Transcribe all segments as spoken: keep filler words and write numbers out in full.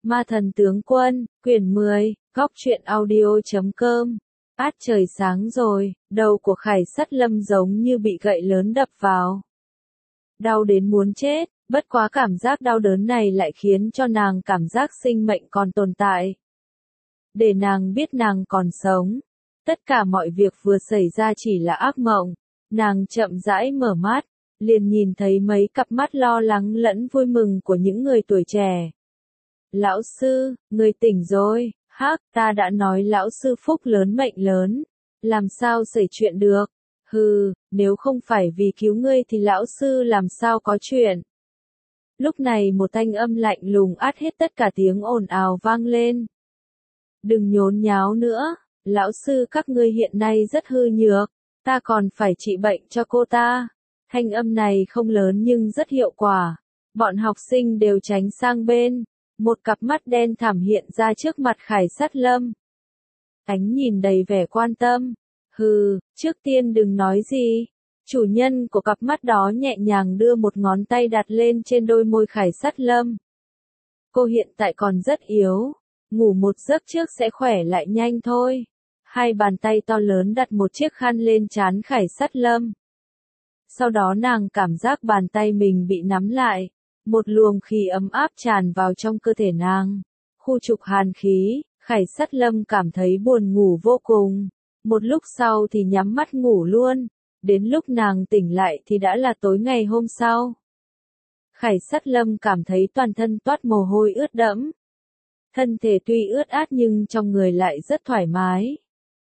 Ma thần tướng quân, quyển mười, góc truyện audio chấm com. Át trời sáng rồi, đầu của Khải Sắt Lâm giống như bị gậy lớn đập vào. Đau đến muốn chết, bất quá cảm giác đau đớn này lại khiến cho nàng cảm giác sinh mệnh còn tồn tại. Để nàng biết nàng còn sống. Tất cả mọi việc vừa xảy ra chỉ là ác mộng. Nàng chậm rãi mở mắt, liền nhìn thấy mấy cặp mắt lo lắng lẫn vui mừng của những người tuổi trẻ. Lão sư, người tỉnh rồi, hắc, ta đã nói lão sư phúc lớn mệnh lớn, làm sao xảy chuyện được, hừ, nếu không phải vì cứu ngươi thì lão sư làm sao có chuyện. Lúc này một thanh âm lạnh lùng át hết tất cả tiếng ồn ào vang lên. Đừng nhốn nháo nữa, lão sư các ngươi hiện nay rất hư nhược, ta còn phải trị bệnh cho cô ta. Thanh âm này không lớn nhưng rất hiệu quả. Bọn học sinh đều tránh sang bên. Một cặp mắt đen thẳm hiện ra trước mặt Khải Sắt Lâm. Ánh nhìn đầy vẻ quan tâm. Hừ, trước tiên đừng nói gì. Chủ nhân của cặp mắt đó nhẹ nhàng đưa một ngón tay đặt lên trên đôi môi Khải Sắt Lâm. Cô hiện tại còn rất yếu. Ngủ một giấc trước sẽ khỏe lại nhanh thôi. Hai bàn tay to lớn đặt một chiếc khăn lên trán Khải Sắt Lâm. Sau đó nàng cảm giác bàn tay mình bị nắm lại. Một luồng khí ấm áp tràn vào trong cơ thể nàng. Khu trục hàn khí, Khải Sắt Lâm cảm thấy buồn ngủ vô cùng. Một lúc sau thì nhắm mắt ngủ luôn. Đến lúc nàng tỉnh lại thì đã là tối ngày hôm sau. Khải Sắt Lâm cảm thấy toàn thân toát mồ hôi ướt đẫm. Thân thể tuy ướt át nhưng trong người lại rất thoải mái.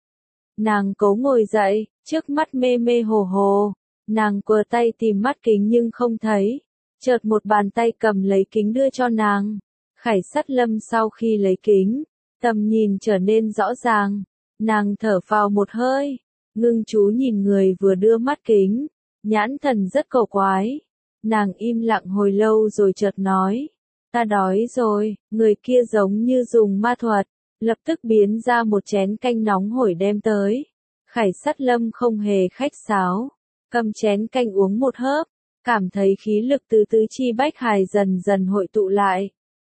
Nàng cố ngồi dậy, trước mắt mê mê hồ hồ. Nàng quờ tay tìm mắt kính nhưng không thấy. Chợt một bàn tay cầm lấy kính đưa cho nàng. Khải Sắt Lâm sau khi lấy kính, tầm nhìn trở nên rõ ràng. Nàng thở phào một hơi, ngưng chú nhìn người vừa đưa mắt kính. Nhãn thần rất cầu quái. Nàng im lặng hồi lâu rồi chợt nói. Ta đói rồi, người kia giống như dùng ma thuật. Lập tức biến ra một chén canh nóng hổi đem tới. Khải Sắt Lâm không hề khách sáo. Cầm chén canh uống một hớp. Cảm thấy khí lực từ tứ chi bách hài dần dần hội tụ lại.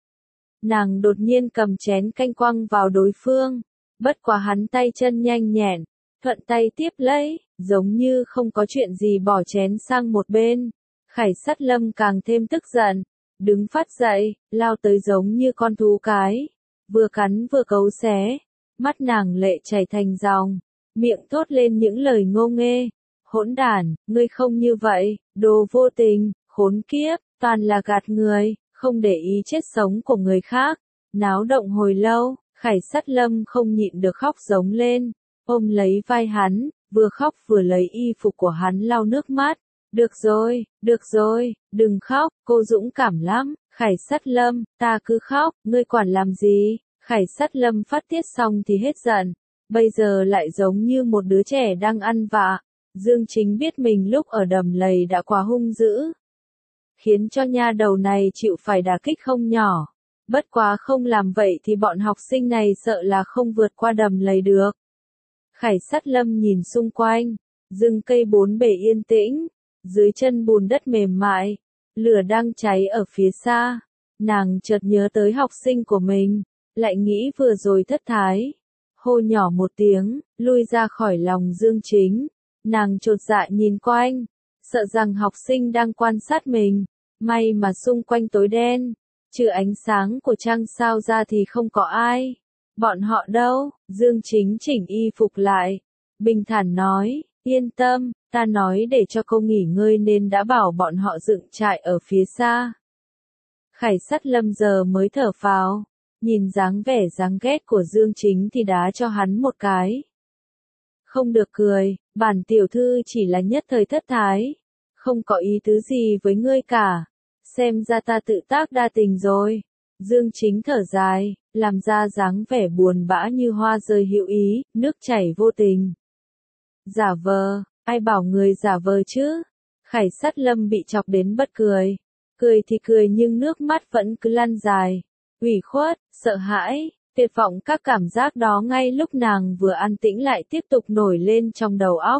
Nàng đột nhiên cầm chén canh quăng vào đối phương. Bất quá hắn tay chân nhanh nhẹn. Thuận tay tiếp lấy, giống như không có chuyện gì bỏ chén sang một bên. Khải Sắt Lâm càng thêm tức giận. Đứng phát dậy, lao tới giống như con thú cái. Vừa cắn vừa cấu xé. Mắt nàng lệ chảy thành dòng. Miệng thốt lên những lời ngô nghê. Hỗn đản, ngươi không như vậy, đồ vô tình, khốn kiếp, toàn là gạt người, không để ý chết sống của người khác. Náo động hồi lâu, Khải Sắt Lâm không nhịn được khóc giống lên, ôm lấy vai hắn, vừa khóc vừa lấy y phục của hắn lau nước mắt. Được rồi, được rồi, đừng khóc, cô dũng cảm lắm. Khải Sắt Lâm, ta cứ khóc, ngươi quản làm gì? Khải Sắt Lâm phát tiết xong thì hết giận, bây giờ lại giống như một đứa trẻ đang ăn vạ. Dương Chính biết mình lúc ở đầm lầy đã quá hung dữ, khiến cho nha đầu này chịu phải đả kích không nhỏ. Bất quá không làm vậy thì bọn học sinh này sợ là không vượt qua đầm lầy được. Khải Sắt Lâm nhìn xung quanh, rừng cây bốn bể yên tĩnh, dưới chân bùn đất mềm mại, lửa đang cháy ở phía xa. Nàng chợt nhớ tới học sinh của mình, lại nghĩ vừa rồi thất thái. Hô nhỏ một tiếng, lui ra khỏi lòng Dương Chính. Nàng chột dạ nhìn quanh, sợ rằng học sinh đang quan sát mình. May mà xung quanh tối đen, trừ ánh sáng của trăng sao ra thì không có ai. Bọn họ đâu? Dương Chính chỉnh y phục lại, bình thản nói, yên tâm, ta nói để cho cô nghỉ ngơi nên đã bảo bọn họ dựng trại ở phía xa. Khải Sắt Lâm giờ mới thở phào, nhìn dáng vẻ dáng ghét của Dương Chính thì đá cho hắn một cái. Không được cười, bản tiểu thư chỉ là nhất thời thất thái, không có ý tứ gì với ngươi cả, xem ra ta tự tác đa tình rồi. Dương Chính thở dài, làm ra dáng vẻ buồn bã như hoa rơi hữu ý, nước chảy vô tình. Giả vờ, ai bảo người giả vờ chứ? Khải Sắt Lâm bị chọc đến bật cười, cười thì cười nhưng nước mắt vẫn cứ lăn dài, ủy khuất, sợ hãi. Tuyệt vọng các cảm giác đó ngay lúc nàng vừa an tĩnh lại tiếp tục nổi lên trong đầu óc.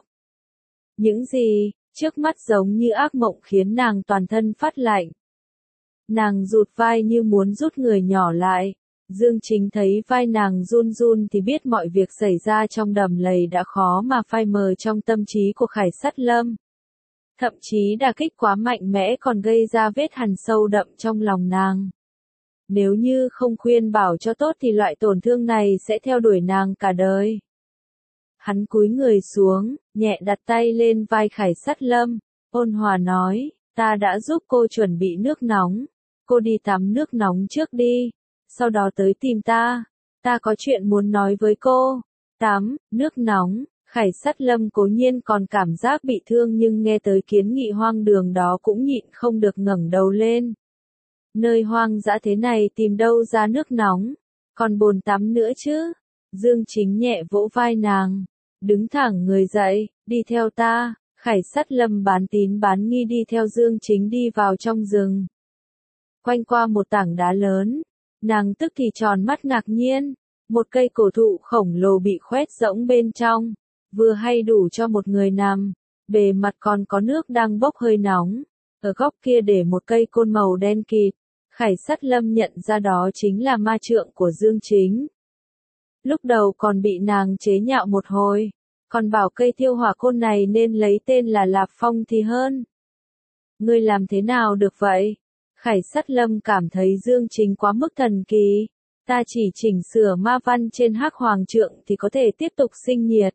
Những gì, trước mắt giống như ác mộng khiến nàng toàn thân phát lạnh. Nàng rụt vai như muốn rút người nhỏ lại, Dương Chính thấy vai nàng run run thì biết mọi việc xảy ra trong đầm lầy đã khó mà phai mờ trong tâm trí của Khải Sắt Lâm. Thậm chí đả kích quá mạnh mẽ còn gây ra vết hằn sâu đậm trong lòng nàng. Nếu như không khuyên bảo cho tốt thì loại tổn thương này sẽ theo đuổi nàng cả đời. Hắn cúi người xuống, nhẹ đặt tay lên vai Khải Sắt Lâm, ôn hòa nói, ta đã giúp cô chuẩn bị nước nóng, cô đi tắm nước nóng trước đi, sau đó tới tìm ta, ta có chuyện muốn nói với cô. Tắm, nước nóng, Khải Sắt Lâm cố nhiên còn cảm giác bị thương nhưng nghe tới kiến nghị hoang đường đó cũng nhịn không được ngẩng đầu lên. Nơi hoang dã thế này tìm đâu ra nước nóng, còn bồn tắm nữa chứ. Dương Chính nhẹ vỗ vai nàng, đứng thẳng người dậy, đi theo ta. Khải Sắt Lâm bán tín bán nghi đi theo Dương Chính đi vào trong rừng. Quanh qua một tảng đá lớn, nàng tức thì tròn mắt ngạc nhiên, một cây cổ thụ khổng lồ bị khoét rỗng bên trong, vừa hay đủ cho một người nằm, bề mặt còn có nước đang bốc hơi nóng, ở góc kia để một cây côn màu đen kịt. Khải Sắt Lâm nhận ra đó chính là ma trượng của Dương Chính. Lúc đầu còn bị nàng chế nhạo một hồi, còn bảo cây thiêu hỏa côn này nên lấy tên là Lạp Phong thì hơn. Ngươi làm thế nào được vậy? Khải Sắt Lâm cảm thấy Dương Chính quá mức thần kỳ, ta chỉ chỉnh sửa ma văn trên hắc hoàng trượng thì có thể tiếp tục sinh nhiệt.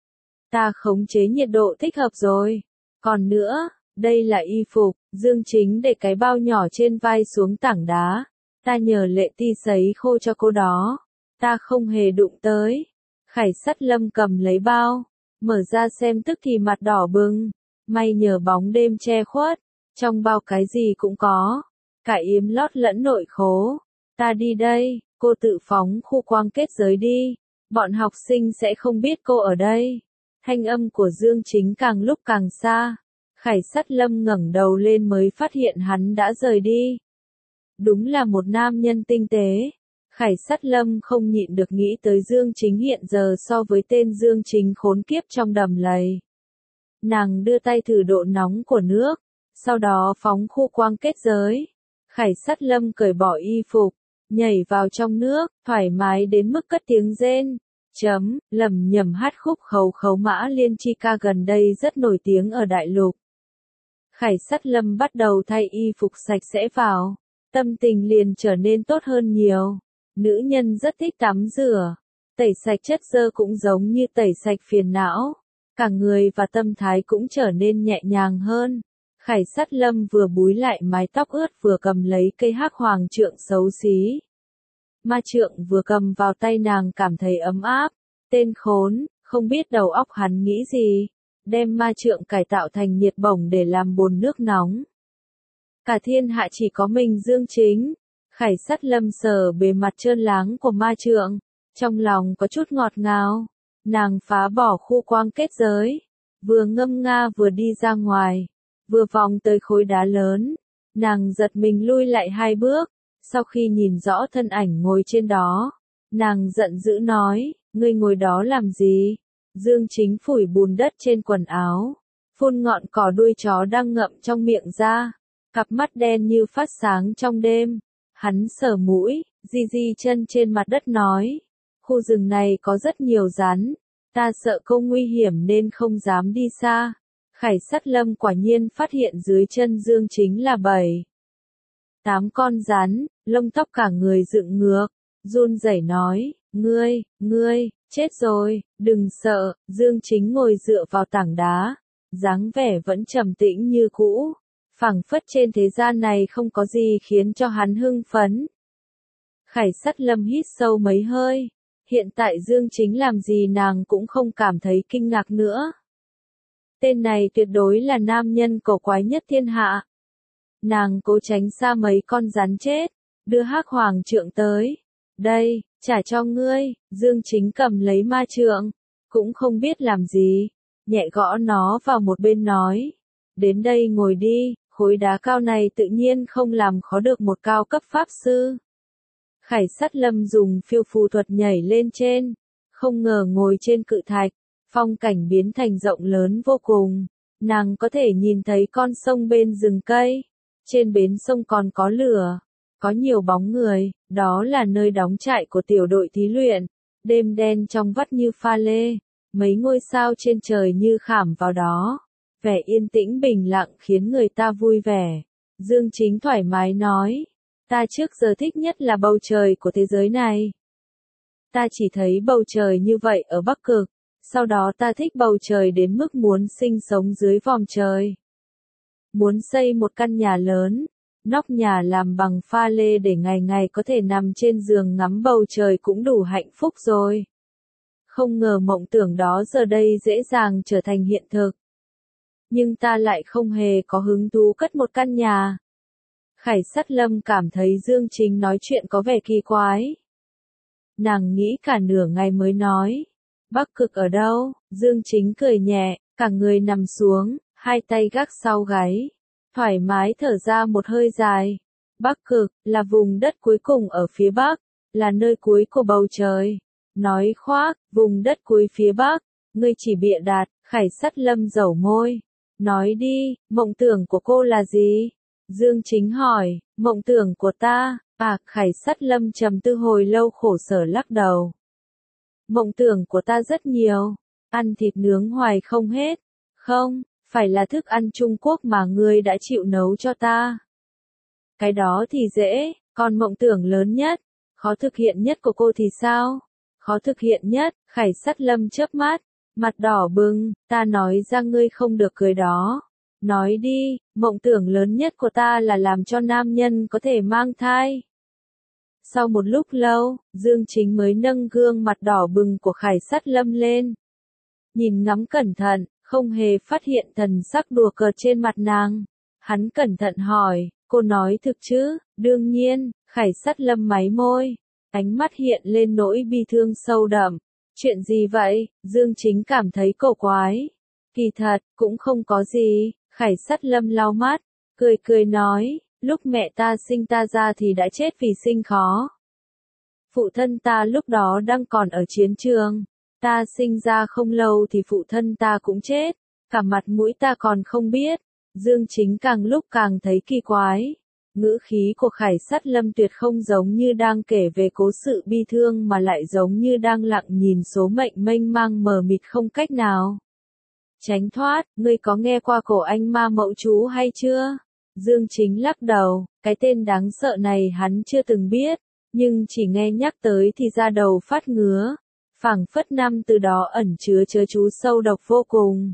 Ta khống chế nhiệt độ thích hợp rồi. Còn nữa, đây là y phục, Dương Chính để cái bao nhỏ trên vai xuống tảng đá, ta nhờ Lệ Ti sấy khô cho cô đó, ta không hề đụng tới. Khải Sắt Lâm cầm lấy bao, mở ra xem tức thì mặt đỏ bừng, may nhờ bóng đêm che khuất, trong bao cái gì cũng có, cả yếm lót lẫn nội khố. Ta đi đây, cô tự phóng khu quang kết giới đi, bọn học sinh sẽ không biết cô ở đây. Thanh âm của Dương Chính càng lúc càng xa, Khải Sắt Lâm ngẩng đầu lên mới phát hiện hắn đã rời đi. Đúng là một nam nhân tinh tế. Khải Sắt Lâm không nhịn được nghĩ tới Dương Chính hiện giờ so với tên Dương Chính khốn kiếp trong đầm lầy. Nàng đưa tay thử độ nóng của nước, sau đó phóng khu quang kết giới. Khải Sắt Lâm cởi bỏ y phục, nhảy vào trong nước, thoải mái đến mức cất tiếng rên. Chấm, lầm nhầm hát khúc Khấu Khấu Mã Liên Chi ca gần đây rất nổi tiếng ở đại lục. Khải Sắt Lâm bắt đầu thay y phục sạch sẽ vào, tâm tình liền trở nên tốt hơn nhiều. Nữ nhân rất thích tắm rửa, tẩy sạch chất xơ cũng giống như tẩy sạch phiền não, cả người và tâm thái cũng trở nên nhẹ nhàng hơn. Khải Sắt Lâm vừa búi lại mái tóc ướt vừa cầm lấy cây hắc hoàng trượng xấu xí. Ma trượng vừa cầm vào tay nàng cảm thấy ấm áp, tên khốn, không biết đầu óc hắn nghĩ gì, đem ma trượng cải tạo thành nhiệt bổng để làm bồn nước nóng. Cả thiên hạ chỉ có mình Dương Chính. Khải Sắt Lâm sờ bề mặt trơn láng của ma trượng, trong lòng có chút ngọt ngào. Nàng phá bỏ khu quang kết giới, vừa ngâm nga vừa đi ra ngoài, vừa vòng tới khối đá lớn, nàng giật mình lui lại hai bước, sau khi nhìn rõ thân ảnh ngồi trên đó, nàng giận dữ nói, ngươi ngồi đó làm gì? Dương Chính phủi bùn đất trên quần áo, phun ngọn cỏ đuôi chó đang ngậm trong miệng ra, cặp mắt đen như phát sáng trong đêm. Hắn sờ mũi, di di chân trên mặt đất nói, khu rừng này có rất nhiều rắn, ta sợ cô nguy hiểm nên không dám đi xa. Khải Sắt Lâm quả nhiên phát hiện dưới chân Dương Chính là bảy, tám con rắn, lông tóc cả người dựng ngược, run rẩy nói, ngươi, ngươi, chết rồi, đừng sợ. Dương Chính ngồi dựa vào tảng đá, dáng vẻ vẫn trầm tĩnh như cũ. Phảng phất trên thế gian này không có gì khiến cho hắn hưng phấn. Khải Sắt Lâm hít sâu mấy hơi, hiện tại Dương Chính làm gì nàng cũng không cảm thấy kinh ngạc nữa. Tên này tuyệt đối là nam nhân cổ quái nhất thiên hạ. Nàng cố tránh xa mấy con rắn chết, đưa hắc hoàng trượng tới. Đây, trả cho ngươi. Dương Chính cầm lấy ma trượng, cũng không biết làm gì, nhẹ gõ nó vào một bên nói, đến đây ngồi đi. Khối đá cao này tự nhiên không làm khó được một cao cấp pháp sư. Khải Sắt Lâm dùng phiêu phù thuật nhảy lên trên, không ngờ ngồi trên cự thạch, phong cảnh biến thành rộng lớn vô cùng. Nàng có thể nhìn thấy con sông bên rừng cây, trên bến sông còn có lửa, Có nhiều bóng người, đó là nơi đóng trại của tiểu đội thí luyện. Đêm đen trong vắt như pha lê, mấy ngôi sao trên trời như khảm vào đó. Vẻ yên tĩnh bình lặng khiến người ta vui vẻ. Dương Chính thoải mái nói, ta trước giờ thích nhất là bầu trời của thế giới này. Ta chỉ thấy bầu trời như vậy ở Bắc Cực, sau đó ta thích bầu trời đến mức muốn sinh sống dưới vòm trời. Muốn xây một căn nhà lớn, nóc nhà làm bằng pha lê để ngày ngày có thể nằm trên giường ngắm bầu trời cũng đủ hạnh phúc rồi. Không ngờ mộng tưởng đó giờ đây dễ dàng trở thành hiện thực. Nhưng ta lại không hề có hứng thú cất một căn nhà. Khải Sắt Lâm cảm thấy Dương Chính nói chuyện có vẻ kỳ quái. Nàng nghĩ cả nửa ngày mới nói. Bắc Cực ở đâu? Dương Chính cười nhẹ, cả người nằm xuống, hai tay gác sau gáy. Thoải mái thở ra một hơi dài. Bắc Cực, là vùng đất cuối cùng ở phía Bắc, là nơi cuối của bầu trời. Nói khoác, vùng đất cuối phía Bắc, ngươi chỉ bịa đặt, Khải Sắt Lâm dẩu môi. Nói đi, mộng tưởng của cô là gì? Dương Chính hỏi, mộng tưởng của ta, à, Khải Sắt Lâm trầm tư hồi lâu khổ sở lắc đầu. Mộng tưởng của ta rất nhiều, ăn thịt nướng hoài không hết, không, phải là thức ăn Trung Quốc mà ngươi đã chịu nấu cho ta. Cái đó thì dễ, còn mộng tưởng lớn nhất, khó thực hiện nhất của cô thì sao? Khó thực hiện nhất, Khải Sắt Lâm chớp mắt, mặt đỏ bừng, ta nói ra ngươi không được cười đó. Nói đi, mộng tưởng lớn nhất của ta là làm cho nam nhân có thể mang thai. Sau một lúc lâu, Dương Chính mới nâng gương mặt đỏ bừng của Khải Sắt Lâm lên. Nhìn ngắm cẩn thận, không hề phát hiện thần sắc đùa cợt trên mặt nàng. Hắn cẩn thận hỏi, cô nói thực chứ? Đương nhiên, Khải Sắt Lâm máy môi. Ánh mắt hiện lên nỗi bi thương sâu đậm. Chuyện gì vậy? Dương Chính cảm thấy cổ quái. Kỳ thật, cũng không có gì. Khải Sắt Lâm lau mắt, cười cười nói, lúc mẹ ta sinh ta ra thì đã chết vì sinh khó. Phụ thân ta lúc đó đang còn ở chiến trường. Ta sinh ra không lâu thì phụ thân ta cũng chết. Cả mặt mũi ta còn không biết. Dương Chính càng lúc càng thấy kỳ quái. Ngữ khí của Khải Sắt Lâm tuyệt không giống như đang kể về cố sự bi thương mà lại giống như đang lặng nhìn số mệnh mênh mang mờ mịt không cách nào tránh thoát. Ngươi có nghe qua cổ anh ma mậu chú hay chưa? Dương Chính lắc đầu, cái tên đáng sợ này hắn chưa từng biết, nhưng chỉ nghe nhắc tới thì da đầu phát ngứa. Phảng phất năm từ đó ẩn chứa chớ chú sâu độc vô cùng.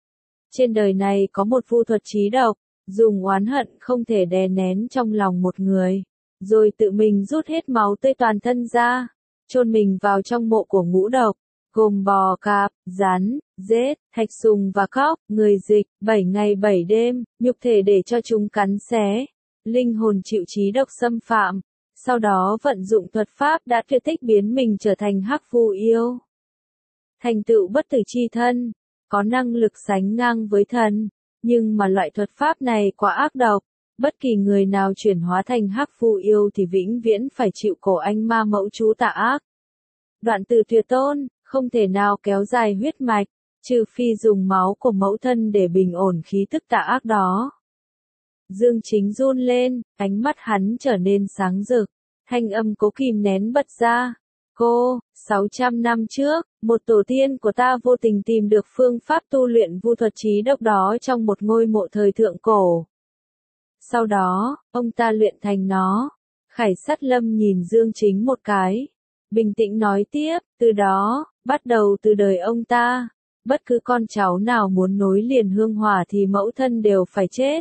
Trên đời này có một vu thuật chí độc, dùng oán hận không thể đè nén trong lòng một người, rồi tự mình rút hết máu tươi toàn thân ra, chôn mình vào trong mộ của ngũ độc, gồm bò cạp, rắn, rết, thạch sùng và cóc, người dịch, bảy ngày bảy đêm, nhục thể để cho chúng cắn xé, linh hồn chịu chí độc xâm phạm, sau đó vận dụng thuật pháp đã tuyệt tích biến mình trở thành hắc phù yêu. Thành tựu bất tử chi thân, có năng lực sánh ngang với thần, nhưng mà loại thuật pháp này quá ác độc, bất kỳ người nào chuyển hóa thành hắc phù yêu thì vĩnh viễn phải chịu cổ anh ma mẫu chú tà ác. Đoạn từ tuyệt tôn, không thể nào kéo dài huyết mạch, trừ phi dùng máu của mẫu thân để bình ổn khí tức tà ác đó. Dương Chính run lên, ánh mắt hắn trở nên sáng rực, thanh âm cố kìm nén bật ra. Cô, sáu trăm năm trước, một tổ tiên của ta vô tình tìm được phương pháp tu luyện vu thuật chí độc đó trong một ngôi mộ thời thượng cổ. Sau đó, ông ta luyện thành nó. Khải Sắt Lâm nhìn Dương Chính một cái, bình tĩnh nói tiếp, từ đó, bắt đầu từ đời ông ta, bất cứ con cháu nào muốn nối liền hương hỏa thì mẫu thân đều phải chết.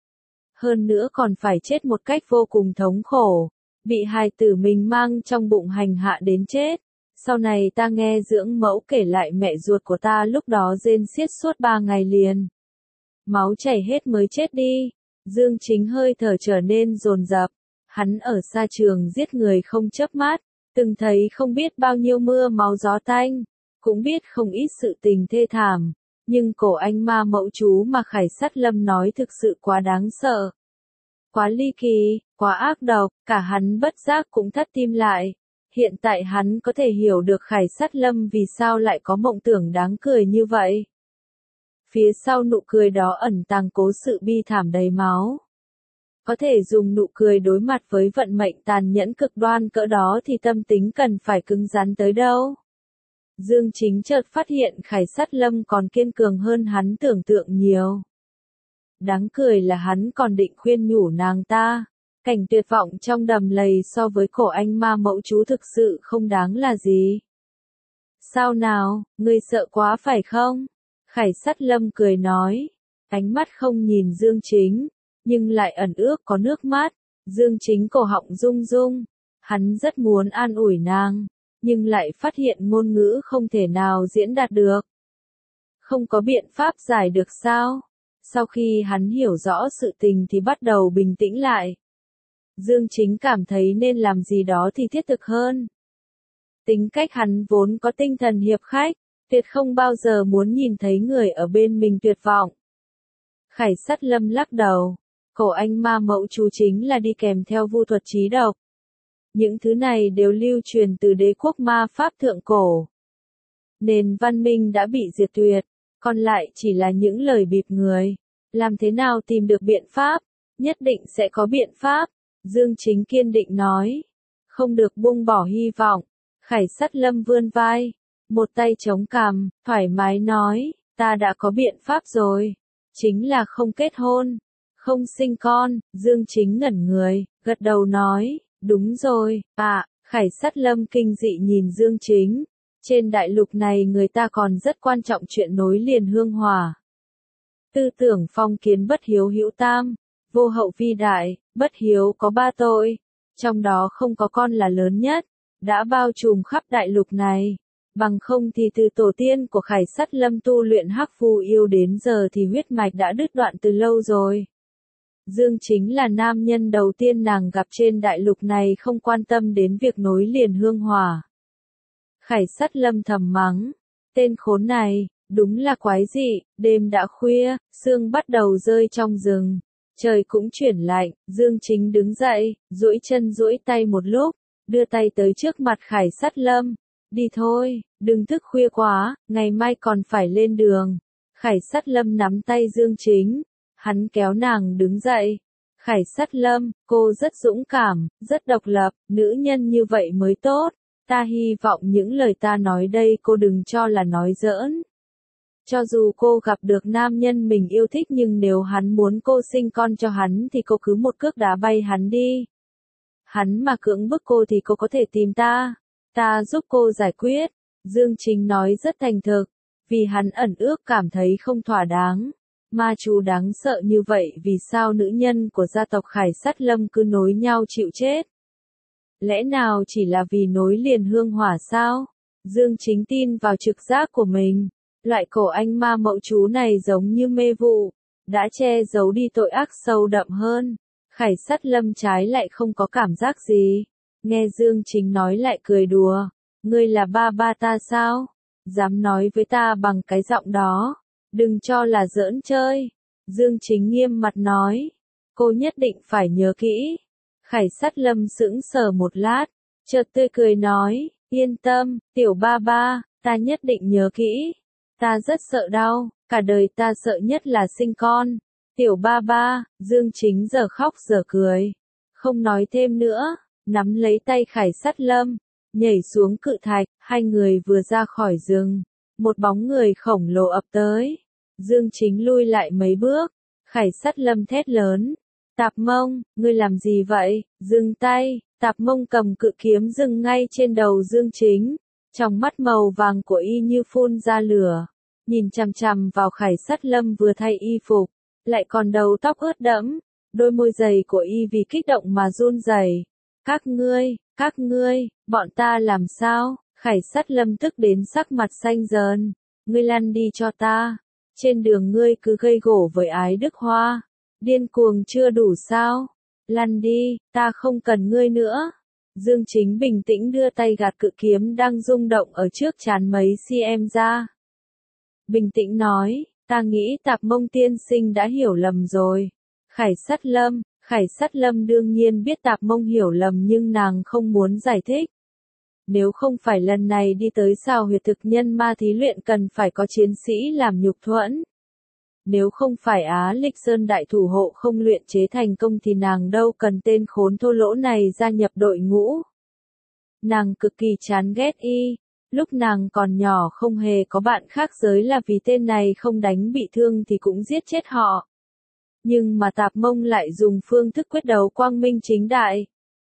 Hơn nữa còn phải chết một cách vô cùng thống khổ, bị hài tử mình mang trong bụng hành hạ đến chết. Sau này ta nghe dưỡng mẫu kể lại mẹ ruột của ta lúc đó rên xiết suốt ba ngày liền. Máu chảy hết mới chết đi. Dương Chính hơi thở trở nên dồn dập. Hắn ở xa trường giết người không chớp mắt, từng thấy không biết bao nhiêu mưa máu gió tanh, cũng biết không ít sự tình thê thảm. Nhưng cổ anh ma mẫu chú mà Khải Sắt Lâm nói thực sự quá đáng sợ. Quá ly kỳ, quá ác độc, cả hắn bất giác cũng thắt tim lại. Hiện tại hắn có thể hiểu được Khải Sắt Lâm vì sao lại có mộng tưởng đáng cười như vậy. Phía sau nụ cười đó ẩn tàng cố sự bi thảm đầy máu. Có thể dùng nụ cười đối mặt với vận mệnh tàn nhẫn cực đoan cỡ đó thì tâm tính cần phải cứng rắn tới đâu. Dương Chính chợt phát hiện Khải Sát Lâm còn kiên cường hơn hắn tưởng tượng nhiều. Đáng cười là hắn còn định khuyên nhủ nàng ta. Cảnh tuyệt vọng trong đầm lầy so với cổ anh ma mẫu chú thực sự không đáng là gì. Sao nào, ngươi sợ quá phải không? Khải Sát Lâm cười nói. Ánh mắt không nhìn Dương Chính, nhưng lại ẩn ước có nước mắt. Dương Chính cổ họng rung rung. Hắn rất muốn an ủi nàng, nhưng lại phát hiện ngôn ngữ không thể nào diễn đạt được. Không có biện pháp giải được sao? Sau khi hắn hiểu rõ sự tình thì bắt đầu bình tĩnh lại. Dương Chính cảm thấy nên làm gì đó thì thiết thực hơn. Tính cách hắn vốn có tinh thần hiệp khách, tuyệt không bao giờ muốn nhìn thấy người ở bên mình tuyệt vọng. Khải Sát Lâm lắc đầu, cổ anh ma mẫu chú chính là đi kèm theo vu thuật trí độc. Những thứ này đều lưu truyền từ đế quốc ma pháp thượng cổ. Nền văn minh đã bị diệt tuyệt, còn lại chỉ là những lời bịp người. Làm thế nào tìm được biện pháp? Nhất định sẽ có biện pháp. Dương Chính kiên định nói. Không được buông bỏ hy vọng. Khải Sát Lâm vươn vai, một tay chống cằm, thoải mái nói, ta đã có biện pháp rồi. Chính là không kết hôn, không sinh con. Dương Chính ngẩn người, gật đầu nói, đúng rồi, à, Khải Sát Lâm kinh dị nhìn Dương Chính. Trên đại lục này người ta còn rất quan trọng chuyện nối liền hương hỏa. Tư tưởng phong kiến bất hiếu hữu tam, vô hậu vi đại, bất hiếu có ba tội, trong đó không có con là lớn nhất, đã bao trùm khắp đại lục này. Bằng không thì từ tổ tiên của Khải Sát Lâm tu luyện hắc phù yêu đến giờ thì huyết mạch đã đứt đoạn từ lâu rồi. Dương Chính là nam nhân đầu tiên nàng gặp trên đại lục này không quan tâm đến việc nối liền hương hỏa. Khải Sát Lâm thầm mắng, tên khốn này, đúng là quái dị. Đêm đã khuya, sương bắt đầu rơi trong rừng, trời cũng chuyển lạnh. Dương Chính đứng dậy, duỗi chân duỗi tay một lúc, đưa tay tới trước mặt Khải Sát Lâm. Đi thôi, đừng thức khuya quá, ngày mai còn phải lên đường. Khải Sát Lâm nắm tay Dương Chính, hắn kéo nàng đứng dậy. Khải Sát Lâm, cô rất dũng cảm, rất độc lập, nữ nhân như vậy mới tốt. Ta hy vọng những lời ta nói đây cô đừng cho là nói giỡn. Cho dù cô gặp được nam nhân mình yêu thích nhưng nếu hắn muốn cô sinh con cho hắn thì cô cứ một cước đá bay hắn đi. Hắn mà cưỡng bức cô thì cô có thể tìm ta. Ta giúp cô giải quyết. Dương Chính nói rất thành thực, vì hắn ẩn ước cảm thấy không thỏa đáng. Ma chú đáng sợ như vậy vì sao nữ nhân của gia tộc Khải Sát Lâm cứ nối nhau chịu chết? Lẽ nào chỉ là vì nối liền hương hỏa sao? Dương Chính tin vào trực giác của mình. Loại cổ anh ma mẫu chú này giống như mê vụ, đã che giấu đi tội ác sâu đậm hơn. Khải Sát Lâm trái lại không có cảm giác gì. Nghe Dương Chính nói lại cười đùa. Ngươi là ba ba ta sao? Dám nói với ta bằng cái giọng đó. Đừng cho là giỡn chơi. Dương Chính nghiêm mặt nói. Cô nhất định phải nhớ kỹ. Khải Sát Lâm sững sờ một lát, chợt tươi cười nói, yên tâm, tiểu ba ba, ta nhất định nhớ kỹ. Ta rất sợ đau, cả đời ta sợ nhất là sinh con. Tiểu ba ba, Dương Chính giờ khóc giờ cười. Không nói thêm nữa, nắm lấy tay Khải Sát Lâm, nhảy xuống cự thạch, hai người vừa ra khỏi rừng. Một bóng người khổng lồ ập tới. Dương Chính lui lại mấy bước, Khải Sát Lâm thét lớn. Tạp Mông, ngươi làm gì vậy? Dừng tay. Tạp Mông cầm cự kiếm dừng ngay trên đầu Dương Chính. Trong mắt màu vàng của y như phun ra lửa. Nhìn chằm chằm vào Khải Sát Lâm vừa thay y phục. Lại còn đầu tóc ướt đẫm. Đôi môi dày của y vì kích động mà run rẩy. Các ngươi, các ngươi, bọn ta làm sao? Khải Sát Lâm tức đến sắc mặt xanh dờn. Ngươi lăn đi cho ta. Trên đường ngươi cứ gây gổ với Ái Đức Hoa. Điên cuồng chưa đủ sao? Lăn đi, ta không cần ngươi nữa. Dương Chính bình tĩnh đưa tay gạt cự kiếm đang rung động ở trước trán mấy cm ra. Bình tĩnh nói, ta nghĩ Tạp Mông tiên sinh đã hiểu lầm rồi. Khải Sát Lâm, Khải Sát Lâm đương nhiên biết Tạp Mông hiểu lầm nhưng nàng không muốn giải thích. Nếu không phải lần này đi tới sao huyệt thực nhân ma thí luyện cần phải có chiến sĩ làm nhục thuẫn. Nếu không phải Á Lịch Sơn đại thủ hộ không luyện chế thành công thì nàng đâu cần tên khốn thô lỗ này gia nhập đội ngũ. Nàng cực kỳ chán ghét y, lúc nàng còn nhỏ không hề có bạn khác giới là vì tên này không đánh bị thương thì cũng giết chết họ. Nhưng mà Tạp Mông lại dùng phương thức quyết đấu quang minh chính đại.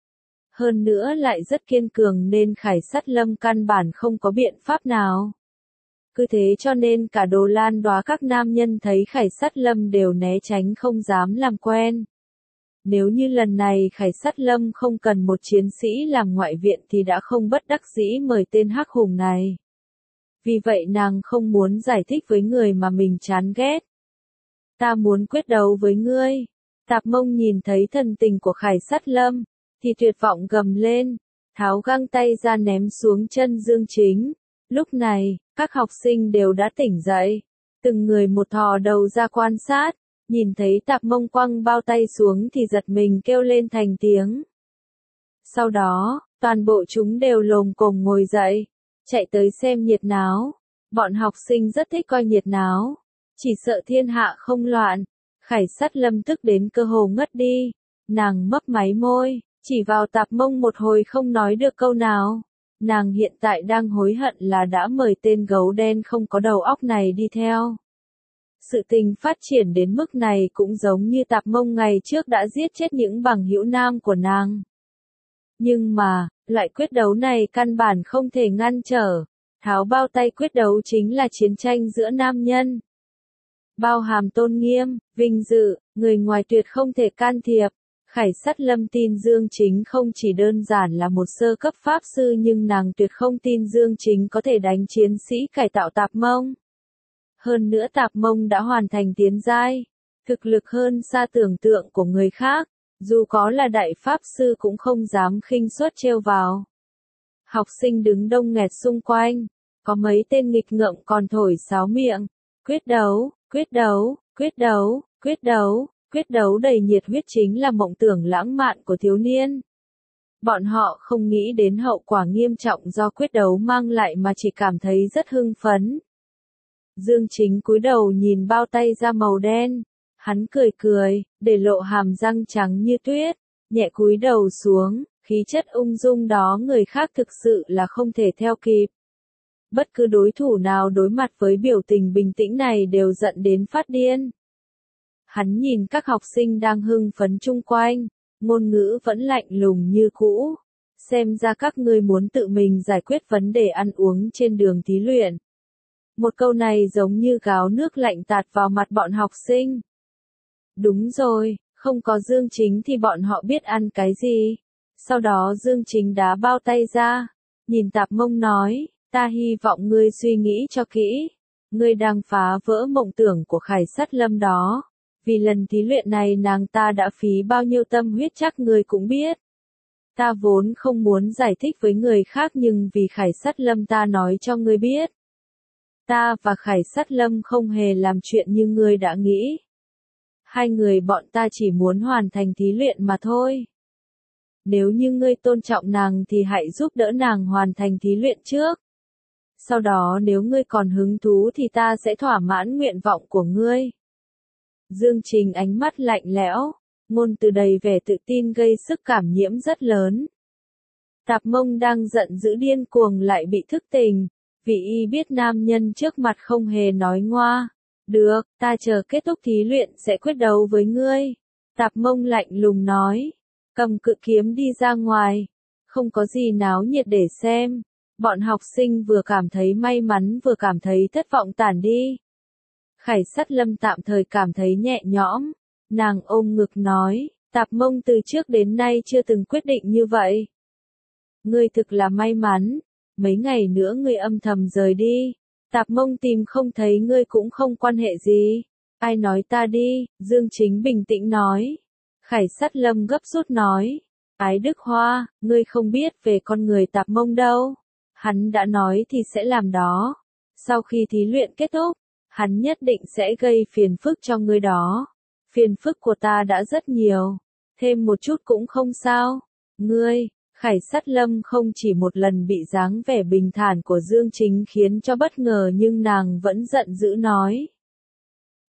Hơn nữa lại rất kiên cường nên Khải Sắt Lâm căn bản không có biện pháp nào. Cứ thế cho nên cả Đồ Lan Đóa các nam nhân thấy Khải Sắt Lâm đều né tránh không dám làm quen. Nếu như lần này Khải Sắt Lâm không cần một chiến sĩ làm ngoại viện thì đã không bất đắc dĩ mời tên hắc hùng này. Vì vậy nàng không muốn giải thích với người mà mình chán ghét. Ta muốn quyết đấu với ngươi. Tạp Mông nhìn thấy thần tình của Khải Sắt Lâm, thì tuyệt vọng gầm lên, tháo găng tay ra ném xuống chân Dương Chính. Lúc này, các học sinh đều đã tỉnh dậy, từng người một thò đầu ra quan sát, nhìn thấy Tạp Mông quăng bao tay xuống thì giật mình kêu lên thành tiếng. Sau đó, toàn bộ chúng đều lồm cồm ngồi dậy, chạy tới xem nhiệt náo. Bọn học sinh rất thích coi nhiệt náo, chỉ sợ thiên hạ không loạn. Khải Sắt Lâm tức đến cơ hồ ngất đi, nàng mấp máy môi, chỉ vào Tạp Mông một hồi không nói được câu nào. Nàng hiện tại đang hối hận là đã mời tên gấu đen không có đầu óc này đi theo. Sự tình phát triển đến mức này cũng giống như Tạp Mông ngày trước đã giết chết những bằng hữu nam của nàng. Nhưng mà, loại quyết đấu này căn bản không thể ngăn trở. Tháo bao tay quyết đấu chính là chiến tranh giữa nam nhân. Bao hàm tôn nghiêm, vinh dự, người ngoài tuyệt không thể can thiệp. Khải Sắt Lâm tin Dương Chính không chỉ đơn giản là một sơ cấp pháp sư nhưng nàng tuyệt không tin Dương Chính có thể đánh chiến sĩ cải tạo Tạp Mông. Hơn nữa Tạp Mông đã hoàn thành tiến giai, thực lực hơn xa tưởng tượng của người khác, dù có là đại pháp sư cũng không dám khinh suất trêu vào. Học sinh đứng đông nghẹt xung quanh, có mấy tên nghịch ngợm còn thổi sáo miệng, quyết đấu, quyết đấu, quyết đấu, quyết đấu. Quyết đấu đầy nhiệt huyết chính là mộng tưởng lãng mạn của thiếu niên. Bọn họ không nghĩ đến hậu quả nghiêm trọng do quyết đấu mang lại mà chỉ cảm thấy rất hưng phấn. Dương Chính cúi đầu nhìn bao tay da màu đen, hắn cười cười, để lộ hàm răng trắng như tuyết, nhẹ cúi đầu xuống, khí chất ung dung đó người khác thực sự là không thể theo kịp. Bất cứ đối thủ nào đối mặt với biểu tình bình tĩnh này đều giận đến phát điên. Hắn nhìn các học sinh đang hưng phấn chung quanh, ngôn ngữ vẫn lạnh lùng như cũ. Xem ra các ngươi muốn tự mình giải quyết vấn đề ăn uống trên đường thí luyện. Một câu này giống như gáo nước lạnh tạt vào mặt bọn học sinh. Đúng rồi, không có Dương Chính thì bọn họ biết ăn cái gì. Sau đó Dương Chính đá bao tay ra, nhìn Tạp Mông nói, ta hy vọng ngươi suy nghĩ cho kỹ. Ngươi đang phá vỡ mộng tưởng của Khải Sắt Lâm đó. Vì lần thí luyện này nàng ta đã phí bao nhiêu tâm huyết chắc ngươi cũng biết. Ta vốn không muốn giải thích với người khác nhưng vì Khải Sắt Lâm ta nói cho ngươi biết. Ta và Khải Sắt Lâm không hề làm chuyện như ngươi đã nghĩ. Hai người bọn ta chỉ muốn hoàn thành thí luyện mà thôi. Nếu như ngươi tôn trọng nàng thì hãy giúp đỡ nàng hoàn thành thí luyện trước. Sau đó nếu ngươi còn hứng thú thì ta sẽ thỏa mãn nguyện vọng của ngươi. Dương Chính ánh mắt lạnh lẽo, ngôn từ đầy vẻ tự tin gây sức cảm nhiễm rất lớn. Tạp Mông đang giận dữ điên cuồng lại bị thức tỉnh, vì y biết nam nhân trước mặt không hề nói ngoa. Được, ta chờ kết thúc thí luyện sẽ quyết đấu với ngươi. Tạp Mông lạnh lùng nói, cầm cự kiếm đi ra ngoài, không có gì náo nhiệt để xem. Bọn học sinh vừa cảm thấy may mắn vừa cảm thấy thất vọng tản đi. Khải Sắt Lâm tạm thời cảm thấy nhẹ nhõm, nàng ôm ngực nói, Tạp Mông từ trước đến nay chưa từng quyết định như vậy. Ngươi thực là may mắn, mấy ngày nữa ngươi âm thầm rời đi, Tạp Mông tìm không thấy ngươi cũng không quan hệ gì. Ai nói ta đi, Dương Chính bình tĩnh nói. Khải Sắt Lâm gấp rút nói, Ái Đức Hoa, ngươi không biết về con người Tạp Mông đâu. Hắn đã nói thì sẽ làm đó. Sau khi thí luyện kết thúc, hắn nhất định sẽ gây phiền phức cho ngươi đó. Phiền phức của ta đã rất nhiều, thêm một chút cũng không sao. Ngươi, Khải Sắt Lâm không chỉ một lần bị dáng vẻ bình thản của Dương Chính khiến cho bất ngờ nhưng nàng vẫn giận dữ nói.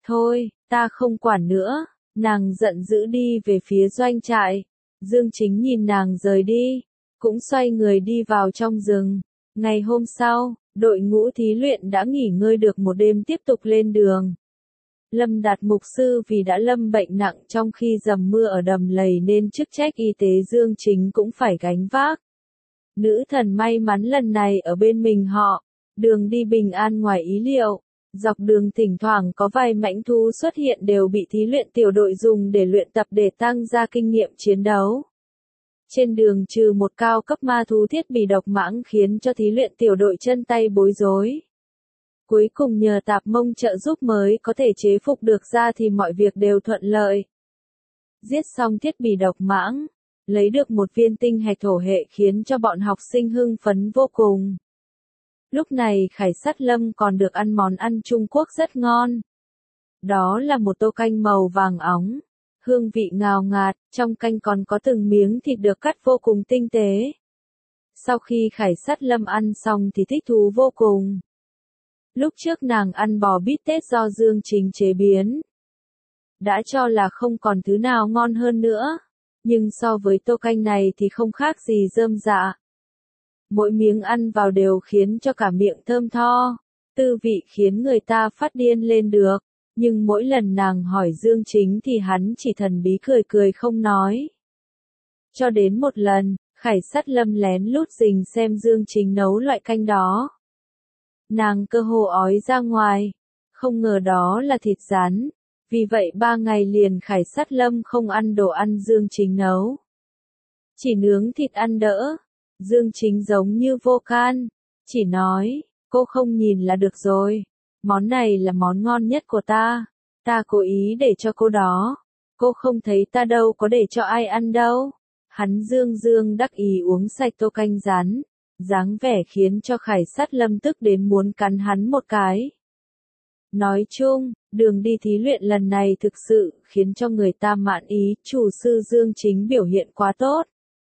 Thôi, ta không quản nữa. Nàng giận dữ đi về phía doanh trại. Dương Chính nhìn nàng rời đi, cũng xoay người đi vào trong rừng. Ngày hôm sau, đội ngũ thí luyện đã nghỉ ngơi được một đêm tiếp tục lên đường. Lâm Đạt mục sư vì đã lâm bệnh nặng trong khi dầm mưa ở đầm lầy nên chức trách y tế Dương Chính cũng phải gánh vác. Nữ thần may mắn lần này ở bên mình họ, đường đi bình an ngoài ý liệu. Dọc đường thỉnh thoảng có vài mãnh thú xuất hiện đều bị thí luyện tiểu đội dùng để luyện tập để tăng ra kinh nghiệm chiến đấu. Trên đường trừ một cao cấp ma thú thiết bị độc mãng khiến cho thí luyện tiểu đội chân tay bối rối. Cuối cùng nhờ tạp mông trợ giúp mới có thể chế phục được ra thì mọi việc đều thuận lợi. Giết xong thiết bị độc mãng, lấy được một viên tinh hạch thổ hệ khiến cho bọn học sinh hưng phấn vô cùng. Lúc này Khải Sắt Lâm còn được ăn món ăn Trung Quốc rất ngon. Đó là một tô canh màu vàng óng, hương vị ngào ngạt, trong canh còn có từng miếng thịt được cắt vô cùng tinh tế. Sau khi Khải Sắt Lâm ăn xong thì thích thú vô cùng. Lúc trước nàng ăn bò bít tết do Dương Chính chế biến. Đã cho là không còn thứ nào ngon hơn nữa, nhưng so với tô canh này thì không khác gì rơm rạ. Mỗi miếng ăn vào đều khiến cho cả miệng thơm tho, tư vị khiến người ta phát điên lên được, nhưng mỗi lần nàng hỏi Dương Chính thì hắn chỉ thần bí cười cười không nói. Cho đến một lần, Khải Sắt Lâm lén lút rình xem Dương Chính nấu loại canh đó. Nàng cơ hồ ói ra ngoài, không ngờ đó là thịt rắn, vì vậy ba ngày liền Khải Sắt Lâm không ăn đồ ăn Dương Chính nấu. Chỉ nướng thịt ăn đỡ. Dương Chính giống như vô can, chỉ nói, cô không nhìn là được rồi, món này là món ngon nhất của ta, ta cố ý để cho cô đó, cô không thấy ta đâu có để cho ai ăn đâu. Hắn dương dương đắc ý uống sạch tô canh rán, dáng vẻ khiến cho Khải Sắt Lâm tức đến muốn cắn hắn một cái. Nói chung, đường đi thí luyện lần này thực sự khiến cho người ta mãn ý, chủ sư Dương Chính biểu hiện quá tốt.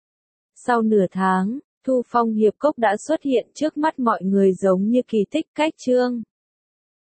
Sau nửa tháng, Thu Phong Hiệp Cốc đã xuất hiện trước mắt mọi người giống như kỳ tích cách chương.